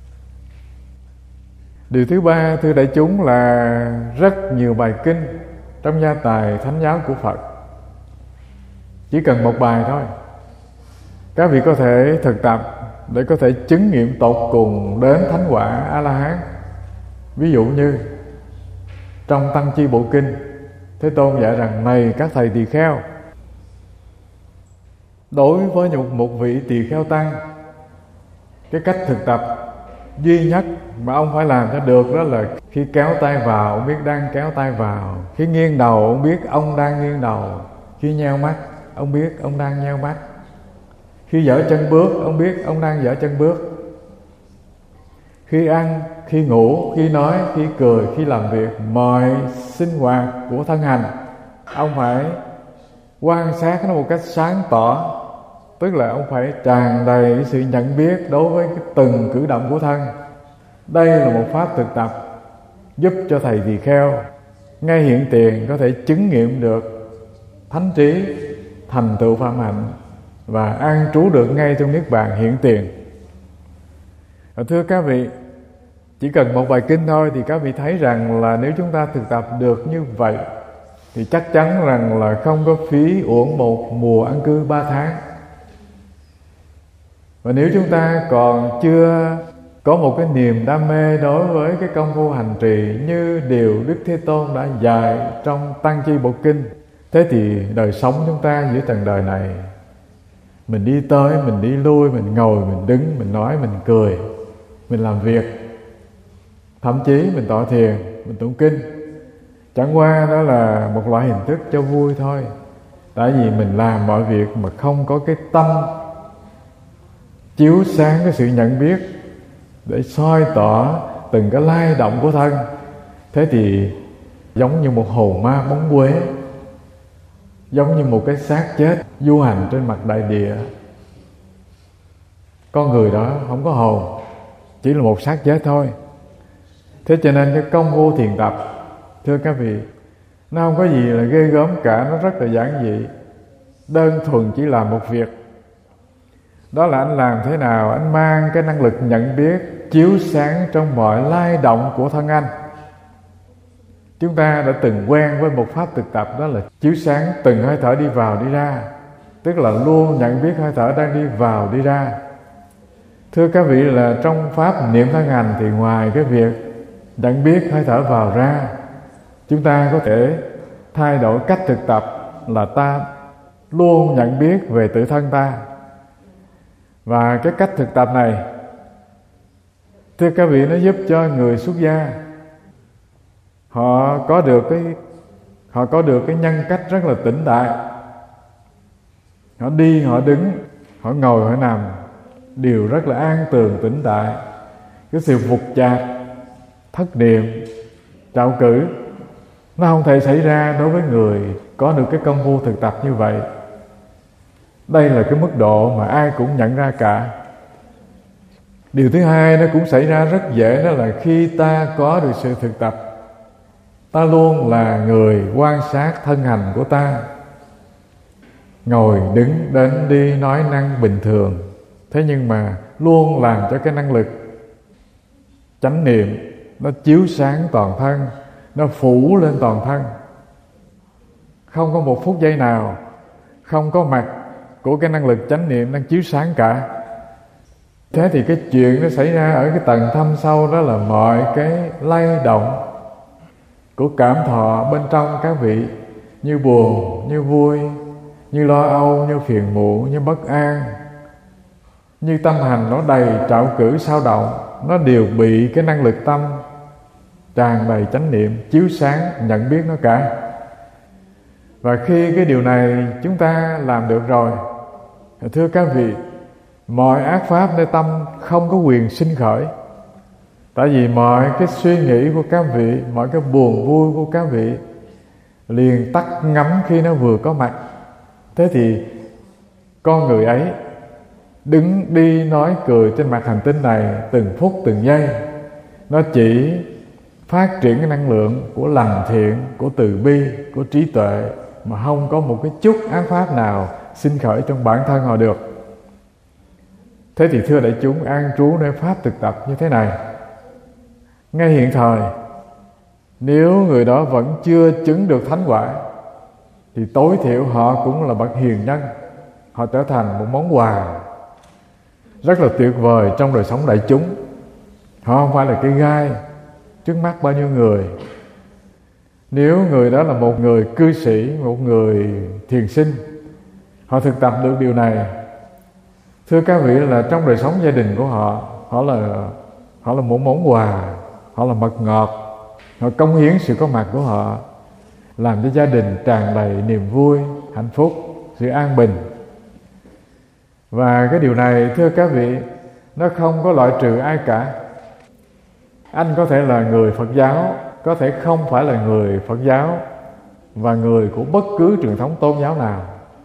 Điều thứ ba, thưa đại chúng, là rất nhiều bài kinh trong gia tài thánh giáo của Phật. Chỉ cần một bài thôi, các vị có thể thực tập để có thể chứng nghiệm tột cùng đến thánh quả A-la-hán. Ví dụ như trong Tăng Chi Bộ Kinh, Thế Tôn dạy rằng: này các thầy tỳ kheo, đối với một vị tỳ kheo tăng, cái cách thực tập duy nhất mà ông phải làm cho được đó là khi kéo tay vào, ông biết đang kéo tay vào. Khi nghiêng đầu, ông biết ông đang nghiêng đầu. Khi nheo mắt, ông biết ông đang nheo mắt. Khi dở chân bước, ông biết ông đang dở chân bước. Khi ăn, khi ngủ, khi nói, khi cười, khi làm việc, mọi sinh hoạt của thân hành, ông phải quan sát nó một cách sáng tỏ. Tức là ông phải tràn đầy cái sự nhận biết đối với cái từng cử động của thân. Đây là một pháp thực tập giúp cho thầy tỳ kheo ngay hiện tiền có thể chứng nghiệm được thánh trí, thành tựu phạm hạnh và an trú được ngay trong niết bàn hiện tiền. Và thưa các vị, chỉ cần một bài kinh thôi thì các vị thấy rằng là nếu chúng ta thực tập được như vậy thì chắc chắn rằng là không có phí uổng một mùa an cư ba tháng. Và nếu chúng ta còn chưa có một cái niềm đam mê đối với cái công phu hành trì như điều Đức Thế Tôn đã dạy trong Tăng Chi Bộ Kinh, thế thì đời sống chúng ta giữa trần đời này, mình đi tới, mình đi lui, mình ngồi, mình đứng, mình nói, mình cười, mình làm việc, thậm chí mình tọa thiền, mình tụng kinh, chẳng qua đó là một loại hình thức cho vui thôi. Tại vì mình làm mọi việc mà không có cái tâm chiếu sáng cái sự nhận biết để soi tỏ từng cái lay động của thân, thế thì giống như một hồn ma bóng quế, giống như một cái xác chết du hành trên mặt đại địa. Con người đó không có hồn, chỉ là một xác chết thôi. Thế cho nên cái công phu thiền tập, thưa các vị, nó không có gì là ghê gớm cả, nó rất là giản dị. Đơn thuần chỉ làm một việc, đó là anh làm thế nào anh mang cái năng lực nhận biết chiếu sáng trong mọi lay động của thân anh. Chúng ta đã từng quen với một pháp thực tập, đó là chiếu sáng từng hơi thở đi vào đi ra, tức là luôn nhận biết hơi thở đang đi vào đi ra. Thưa các vị, là trong pháp niệm thân hành thì ngoài cái việc nhận biết hơi thở vào ra, chúng ta có thể thay đổi cách thực tập là ta luôn nhận biết về tự thân ta. Và cái cách thực tập này, thưa các vị, nó giúp cho người xuất gia họ có được cái họ có được cái nhân cách rất là tĩnh tại. Họ đi, họ đứng, họ ngồi, họ nằm đều rất là an tường tĩnh tại. Cái sự vụt chạc, thất niệm, trạo cử nó không thể xảy ra đối với người có được cái công phu thực tập như vậy. Đây là cái mức độ mà ai cũng nhận ra cả. Điều thứ hai nó cũng xảy ra rất dễ, đó là khi ta có được sự thực tập, ta luôn là người quan sát thân hành của ta, ngồi, đứng, đến, đi, nói, năng bình thường. Thế nhưng mà luôn làm cho cái năng lực chánh niệm nó chiếu sáng toàn thân, nó phủ lên toàn thân. Không có một phút giây nào không có mặt của cái năng lực chánh niệm đang chiếu sáng cả. Thế thì cái chuyện nó xảy ra ở cái tầng thâm sâu, đó là mọi cái lay động của cảm thọ bên trong các vị, như buồn, như vui, như lo âu, như phiền muộn, như bất an, như tâm hành nó đầy trạo cử sao động, nó đều bị cái năng lực tâm tràn đầy chánh niệm chiếu sáng nhận biết nó cả. Và khi cái điều này chúng ta làm được rồi, thưa các vị, mọi ác pháp nơi tâm không có quyền sinh khởi. Tại vì mọi cái suy nghĩ của các vị, mọi cái buồn vui của các vị liền tắt ngấm khi nó vừa có mặt. Thế thì con người ấy đứng, đi, nói, cười trên mặt hành tinh này từng phút từng giây, nó chỉ phát triển cái năng lượng của lành thiện, của từ bi, của trí tuệ, mà không có một cái chút ác pháp nào sinh khởi trong bản thân họ được. Thế thì thưa đại chúng, an trú nơi pháp thực tập như thế này, ngay hiện thời, nếu người đó vẫn chưa chứng được thánh quả thì tối thiểu họ cũng là bậc hiền nhân. Họ trở thành một món quà rất là tuyệt vời trong đời sống đại chúng. Họ không phải là cái gai trước mắt bao nhiêu người. Nếu người đó là một người cư sĩ, một người thiền sinh, họ thực tập được điều này, thưa các vị, là trong đời sống gia đình của họ, họ là họ là một món quà, họ là mật ngọt. Họ cống hiến sự có mặt của họ, làm cho gia đình tràn đầy niềm vui, hạnh phúc, sự an bình. Và cái điều này, thưa các vị, nó không có loại trừ ai cả. Anh có thể là người Phật giáo, có thể không phải là người Phật giáo, và người của bất cứ truyền thống tôn giáo nào.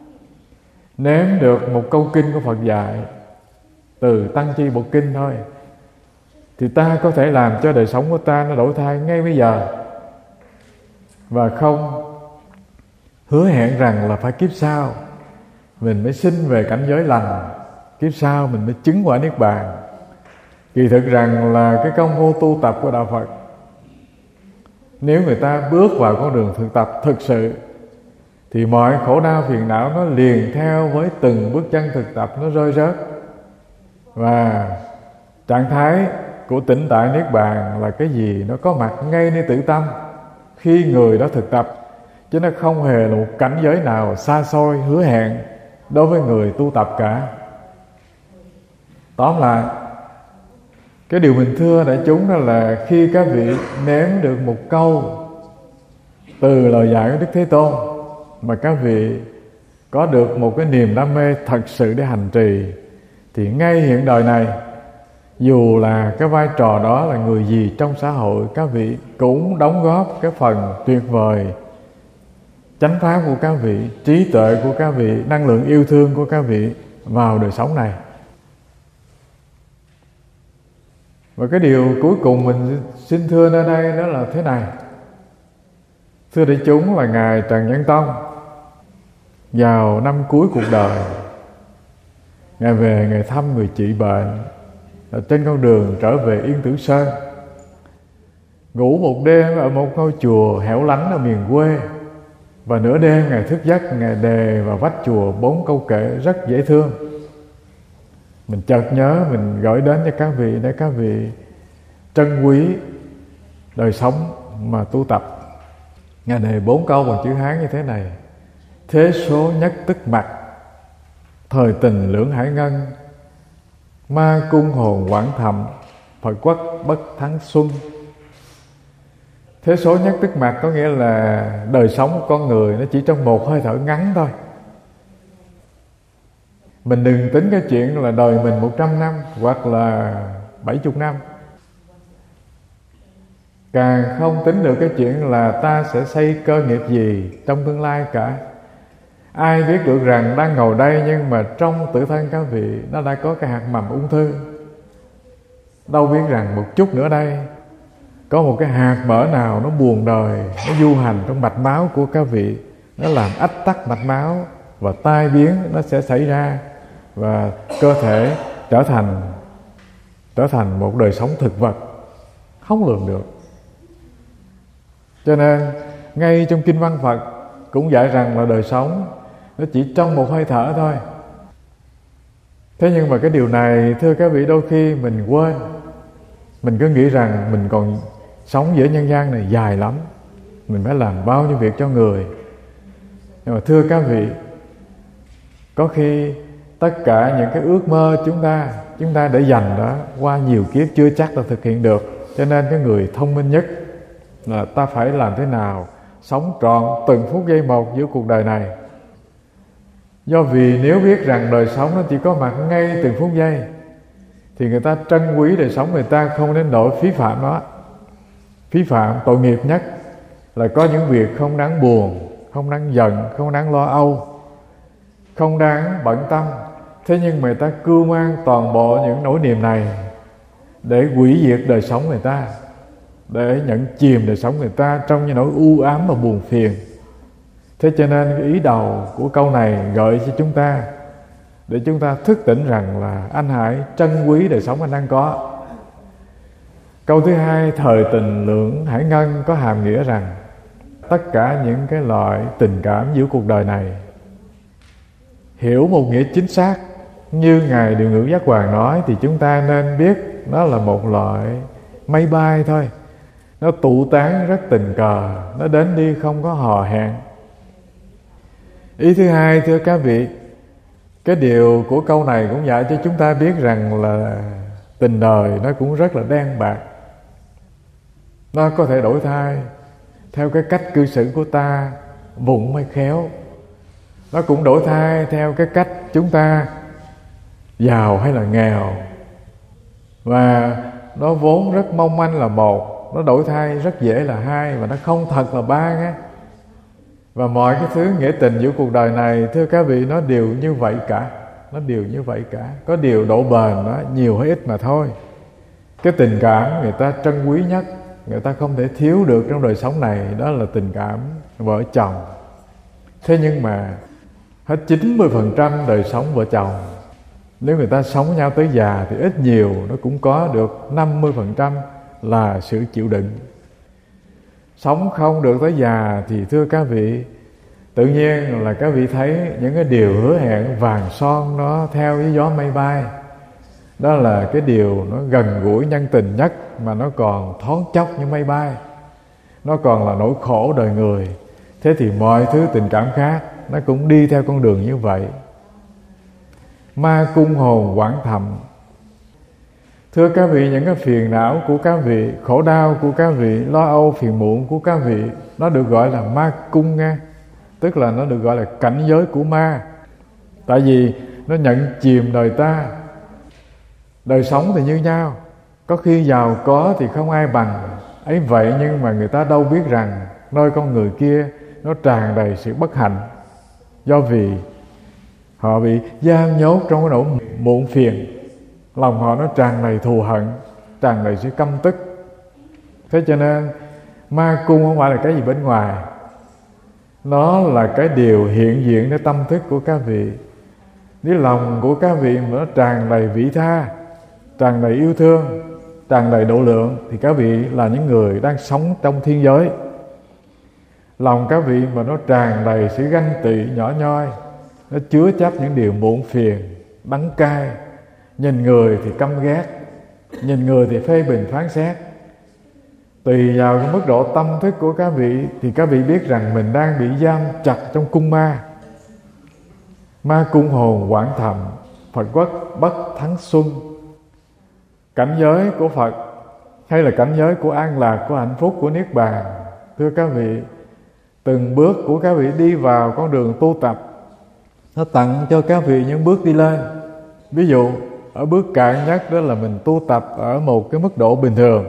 Nếm được một câu kinh của Phật dạy từ Tăng Chi Bộ Kinh thôi, thì ta có thể làm cho đời sống của ta nó đổi thay ngay bây giờ, và không hứa hẹn rằng là phải kiếp sau mình mới sinh về cảnh giới lành, kiếp sau mình mới chứng quả niết bàn. Kỳ thực rằng là cái công phu tu tập của đạo Phật, nếu người ta bước vào con đường thực tập thực sự, thì mọi khổ đau phiền não nó liền theo với từng bước chân thực tập nó rơi rớt. Và trạng thái của tĩnh tại niết bàn là cái gì? Nó có mặt ngay nơi tự tâm khi người đó thực tập, chứ nó không hề là một cảnh giới nào xa xôi hứa hẹn đối với người tu tập cả. Tóm lại, cái điều mình thưa đại chúng đó là khi các vị nếm được một câu từ lời dạy của Đức Thế Tôn mà các vị có được một cái niềm đam mê thật sự để hành trì, thì ngay hiện đời này, dù là cái vai trò đó là người gì trong xã hội, các vị cũng đóng góp cái phần tuyệt vời chánh pháp của các vị, trí tuệ của các vị, năng lượng yêu thương của các vị vào đời sống này. Và cái điều cuối cùng mình xin thưa nơi đây đó là thế này. Thưa đại chúng, là Ngài Trần Nhân Tông vào năm cuối cuộc đời, Ngài về Ngài thăm người trị bệnh ở trên con đường trở về Yên Tử Sơn, ngủ một đêm ở một ngôi chùa hẻo lánh ở miền quê. Và nửa đêm Ngài thức giấc, Ngài đề vào vách chùa bốn câu kệ rất dễ thương. Mình chợt nhớ mình gửi đến cho các vị để các vị trân quý đời sống mà tu tập. Ngài đề bốn câu bằng chữ Hán như thế này: thế số nhất tức mặt, thời tình lưỡng hải ngân, ma cung hồn quảng thầm, Phật quốc bất thắng xuân. Thế số nhất tức mặt có nghĩa là đời sống của con người nó chỉ trong một hơi thở ngắn thôi. Mình đừng tính cái chuyện là đời mình một trăm năm hoặc là bảy mươi năm. Càng không tính được cái chuyện là ta sẽ xây cơ nghiệp gì trong tương lai cả. Ai biết được rằng đang ngồi đây nhưng mà trong tự thân các vị nó đã có cái hạt mầm ung thư. Đâu biết rằng một chút nữa đây có một cái hạt mỡ nào nó buồn đời, nó du hành trong mạch máu của các vị, nó làm ách tắc mạch máu và tai biến nó sẽ xảy ra, và cơ thể trở thành trở thành một đời sống thực vật không lường được. Cho nên ngay trong kinh văn Phật cũng dạy rằng là đời sống nó chỉ trong một hơi thở thôi. Thế nhưng mà cái điều này thưa các vị, đôi khi mình quên. Mình cứ nghĩ rằng mình còn sống giữa nhân gian này dài lắm, mình phải làm bao nhiêu việc cho người. Nhưng mà thưa các vị, có khi tất cả những cái ước mơ chúng ta Chúng ta để dành đó qua nhiều kiếp chưa chắc là thực hiện được. Cho nên cái người thông minh nhất là ta phải làm thế nào sống trọn từng phút giây một giữa cuộc đời này. Do vì nếu biết rằng đời sống nó chỉ có mặt ngay từng phút giây, thì người ta trân quý đời sống, người ta không đến nỗi phí phạm nó. Phí phạm tội nghiệp nhất là có những việc không đáng buồn, không đáng giận, không đáng lo âu, không đáng bận tâm. Thế nhưng người ta cưu mang toàn bộ những nỗi niềm này để hủy diệt đời sống người ta, để nhận chìm đời sống người ta trong những nỗi u ám và buồn phiền. Thế cho nên cái ý đầu của câu này gợi cho chúng ta, để chúng ta thức tỉnh rằng là anh hãy trân quý đời sống anh đang có. Câu thứ hai, thời tình lưỡng hải ngân, có hàm nghĩa rằng tất cả những cái loại tình cảm giữa cuộc đời này, hiểu một nghĩa chính xác như Ngài Điều Ngữ Giác Hoàng nói, thì chúng ta nên biết nó là một loại máy bay thôi. Nó tụ tán rất tình cờ, nó đến đi không có hò hẹn. Ý thứ hai, thưa các vị, cái điều của câu này cũng dạy cho chúng ta biết rằng là tình đời nó cũng rất là đen bạc. Nó có thể đổi thay theo cái cách cư xử của ta vụng hay khéo. Nó cũng đổi thay theo cái cách chúng ta giàu hay là nghèo. Và nó vốn rất mong manh là một, nó đổi thay rất dễ là hai, và nó không thật là ba nghe. Và mọi cái thứ nghĩa tình giữa cuộc đời này, thưa các vị, nó đều như vậy cả. Nó đều như vậy cả. Có điều độ bền nó nhiều hay ít mà thôi. Cái tình cảm người ta trân quý nhất, người ta không thể thiếu được trong đời sống này, đó là tình cảm vợ chồng. Thế nhưng mà hết chín mươi phần trăm đời sống vợ chồng. Nếu người ta sống nhau tới già thì ít nhiều nó cũng có được năm mươi phần trăm là sự chịu đựng. Sống không được tới già thì thưa các vị, tự nhiên là các vị thấy những cái điều hứa hẹn vàng son nó theo với gió mây bay. Đó là cái điều nó gần gũi nhân tình nhất, mà nó còn thoáng chốc như mây bay. Nó còn là nỗi khổ đời người. Thế thì mọi thứ tình cảm khác nó cũng đi theo con đường như vậy. Ma cung hồn quảng thầm. Thưa các vị, những cái phiền não của các vị, khổ đau của các vị, lo âu phiền muộn của các vị, nó được gọi là ma cung nghe. Tức là nó được gọi là cảnh giới của ma. Tại vì nó nhận chìm đời ta. Đời sống thì như nhau, có khi giàu có thì không ai bằng. Ấy vậy nhưng mà người ta đâu biết rằng nơi con người kia nó tràn đầy sự bất hạnh, do vì họ bị giam nhốt trong cái nỗi muộn phiền. Lòng họ nó tràn đầy thù hận, tràn đầy sự căm tức. Thế cho nên ma cung không phải là cái gì bên ngoài, nó là cái điều hiện diệnในtâm thức của các vị. Nếu lòng của các vị mà nó tràn đầy vị tha, tràn đầy yêu thương, tràn đầy độ lượng, thì các vị là những người đang sống trong thiên giới. Lòng các vị mà nó tràn đầy sự ganh tị nhỏ nhoi, nó chứa chấp những điều muộn phiền, đắng cay, nhìn người thì căm ghét, nhìn người thì phê bình phán xét. Tùy vào cái mức độ tâm thức của các vị thì các vị biết rằng mình đang bị giam chặt trong cung ma. Ma cung hồn quảng thầm, Phật quốc bất thắng xuân. Cảnh giới của Phật hay là cảnh giới của an lạc, của hạnh phúc, của niết bàn, thưa các vị, từng bước của các vị đi vào con đường tu tập, nó tặng cho các vị những bước đi lên. Ví dụ ở bước cạn nhất đó là mình tu tập ở một cái mức độ bình thường.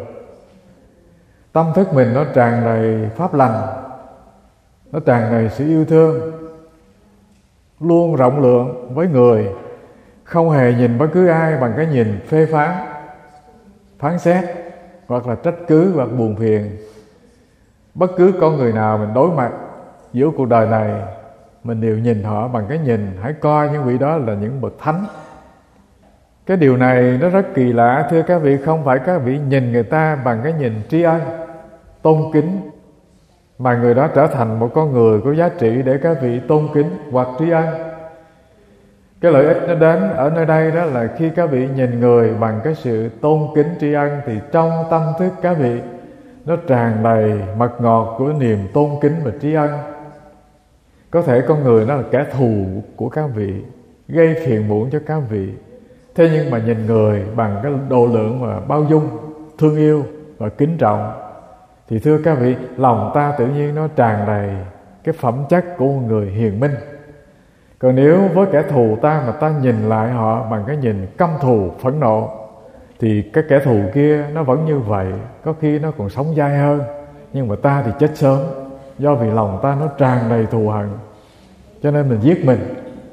Tâm thức mình nó tràn đầy pháp lành, nó tràn đầy sự yêu thương, luôn rộng lượng với người, không hề nhìn bất cứ ai bằng cái nhìn phê phán, phán xét hoặc là trách cứ hoặc buồn phiền. Bất cứ con người nào mình đối mặt giữa cuộc đời này, mình đều nhìn họ bằng cái nhìn hãy coi những vị đó là những bậc thánh. Cái điều này nó rất kỳ lạ thưa các vị. Không phải các vị nhìn người ta bằng cái nhìn tri ân, tôn kính, mà người đó trở thành một con người có giá trị để các vị tôn kính hoặc tri ân. Cái lợi ích nó đến ở nơi đây đó là khi các vị nhìn người bằng cái sự tôn kính tri ân, thì trong tâm thức các vị nó tràn đầy mật ngọt của niềm tôn kính và tri ân. Có thể con người nó là kẻ thù của các vị, gây phiền muộn cho các vị. Thế nhưng mà nhìn người bằng cái độ lượng mà bao dung, thương yêu và kính trọng, thì thưa các vị, lòng ta tự nhiên nó tràn đầy cái phẩm chất của một người hiền minh. Còn nếu với kẻ thù ta mà ta nhìn lại họ bằng cái nhìn căm thù, phẫn nộ, thì cái kẻ thù kia nó vẫn như vậy, có khi nó còn sống dai hơn, nhưng mà ta thì chết sớm, do vì lòng ta nó tràn đầy thù hận, cho nên mình giết mình.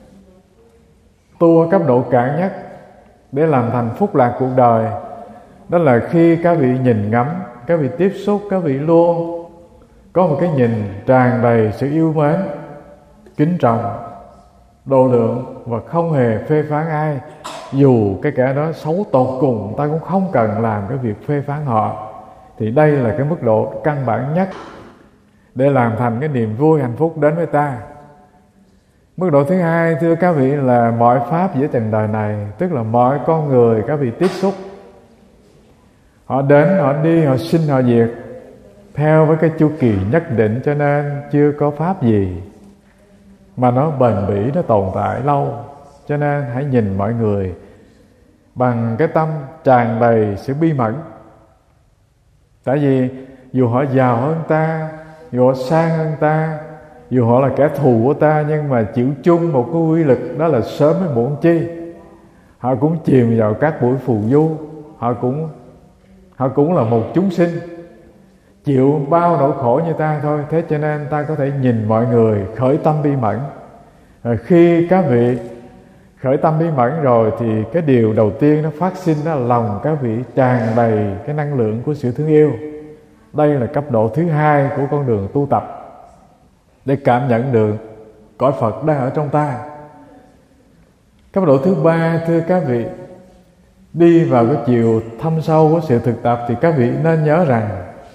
Tu ở cấp độ cạn nhất để làm thành phúc lạc cuộc đời, đó là khi các vị nhìn ngắm, các vị tiếp xúc, các vị luôn có một cái nhìn tràn đầy sự yêu mến, kính trọng, độ lượng và không hề phê phán ai. Dù cái kẻ đó xấu tột cùng, ta cũng không cần làm cái việc phê phán họ. Thì đây là cái mức độ căn bản nhất để làm thành cái niềm vui hạnh phúc đến với ta. Mức độ thứ hai thưa các vị là mọi pháp giữa trần đời này, tức là mọi con người các vị tiếp xúc, họ đến, họ đi, họ sinh, họ diệt theo với cái chu kỳ nhất định, cho nên chưa có pháp gì mà nó bền bỉ, nó tồn tại lâu. Cho nên hãy nhìn mọi người bằng cái tâm tràn đầy sự bi mẫn. Tại vì dù họ giàu hơn ta, dù họ sang hơn ta, dù họ là kẻ thù của ta, nhưng mà chịu chung một cái quy lực, đó là sớm hay muộn chi họ cũng chìm vào các buổi phù du. Họ cũng Họ cũng là một chúng sinh, chịu bao nỗi khổ như ta thôi. Thế cho nên ta có thể nhìn mọi người khởi tâm bi mẫn. Rồi khi các vị khởi tâm bi mẫn rồi, thì cái điều đầu tiên nó phát sinh đó là lòng các vị tràn đầy cái năng lượng của sự thương yêu. Đây là cấp độ thứ hai của con đường tu tập, để cảm nhận được cõi Phật đang ở trong ta. Cấp độ thứ ba, thưa các vị, đi vào cái chiều thâm sâu của sự thực tập thì các vị nên nhớ rằng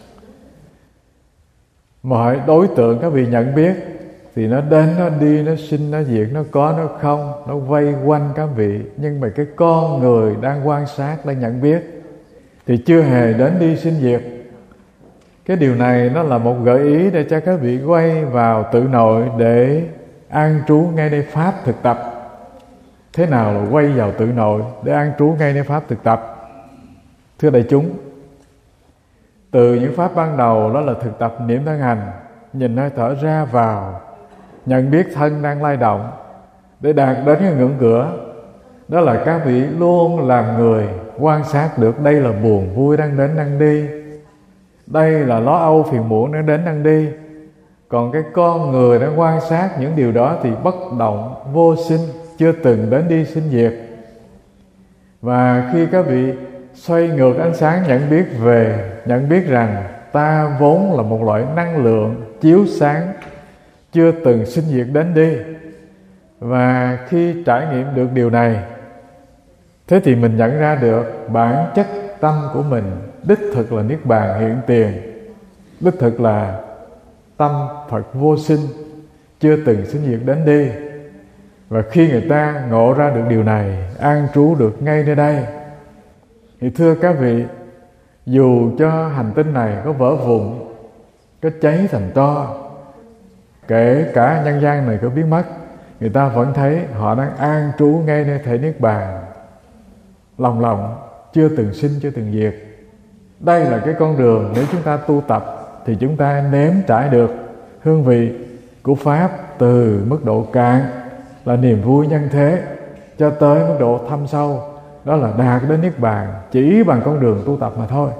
mọi đối tượng các vị nhận biết thì nó đến, nó đi, nó sinh, nó diệt, nó có, nó không, nó vây quanh các vị. Nhưng mà cái con người đang quan sát, đang nhận biết thì chưa hề đến đi sinh diệt. Cái điều này nó là một gợi ý để cho các vị quay vào tự nội để an trú ngay nơi pháp thực tập. Thế nào là quay vào tự nội để an trú ngay nơi pháp thực tập? Thưa đại chúng, từ những pháp ban đầu đó là thực tập niệm thân hành, nhìn hơi thở ra vào, nhận biết thân đang lay động, để đạt đến cái ngưỡng cửa đó là các vị luôn làm người quan sát được đây là buồn vui đang đến đang đi, đây là lo âu phiền muộn đang đến đang đi. Còn cái con người đang quan sát những điều đó thì bất động, vô sinh, chưa từng đến đi sinh diệt. Và khi các vị xoay ngược ánh sáng nhận biết về, nhận biết rằng ta vốn là một loại năng lượng chiếu sáng, chưa từng sinh diệt đến đi. Và khi trải nghiệm được điều này, thế thì mình nhận ra được bản chất tâm của mình đích thực là Niết Bàn hiện tiền, đích thực là tâm Phật vô sinh, chưa từng sinh diệt đến đi. Và khi người ta ngộ ra được điều này, an trú được ngay nơi đây, thì thưa các vị, dù cho hành tinh này có vỡ vụn, có cháy thành tro, kể cả nhân gian này có biến mất, người ta vẫn thấy họ đang an trú ngay nơi thể Niết Bàn, lòng lòng, chưa từng sinh, chưa từng diệt. Đây là cái con đường nếu chúng ta tu tập thì chúng ta nếm trải được hương vị của Pháp từ mức độ cạn là niềm vui nhân thế cho tới mức độ thâm sâu, đó là đạt đến Niết Bàn chỉ bằng con đường tu tập mà thôi.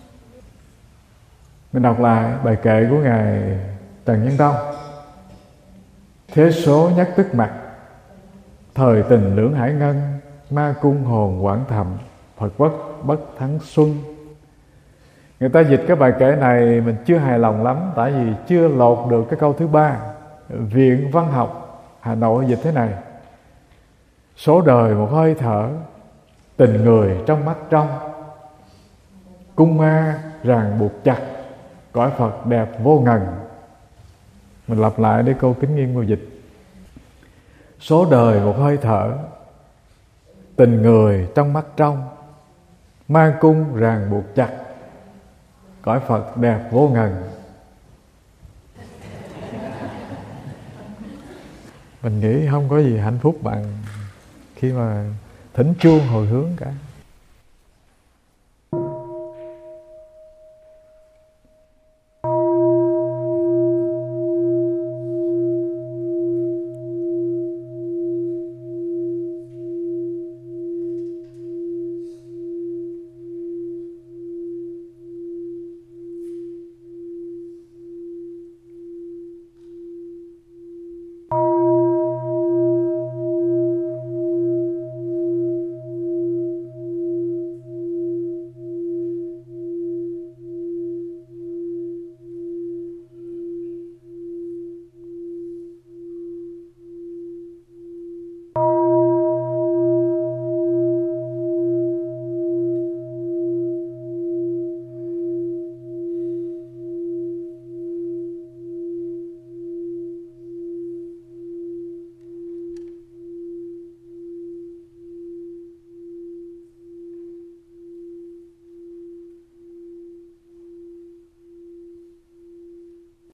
Mình đọc lại bài kệ của Ngài Trần Nhân Tông. Thế số nhất tức mặt, thời tình lưỡng hải ngân, ma cung hồn quảng thầm, Phật bất bất thắng xuân. Người ta dịch cái bài kệ này mình chưa hài lòng lắm, tại vì chưa lột được cái câu thứ ba. Viện Văn học Hà Nội dịch thế này: số đời một hơi thở, tình người trong mắt trong, cung ma ràng buộc chặt, cõi Phật đẹp vô ngần. Mình lặp lại để câu Kính Nghiêm ngồi dịch. Số đời một hơi thở, tình người trong mắt trong, ma cung ràng buộc chặt, cõi Phật đẹp vô ngần. Mình nghĩ không có gì hạnh phúc bằng khi mà thỉnh chuông hồi hướng cả.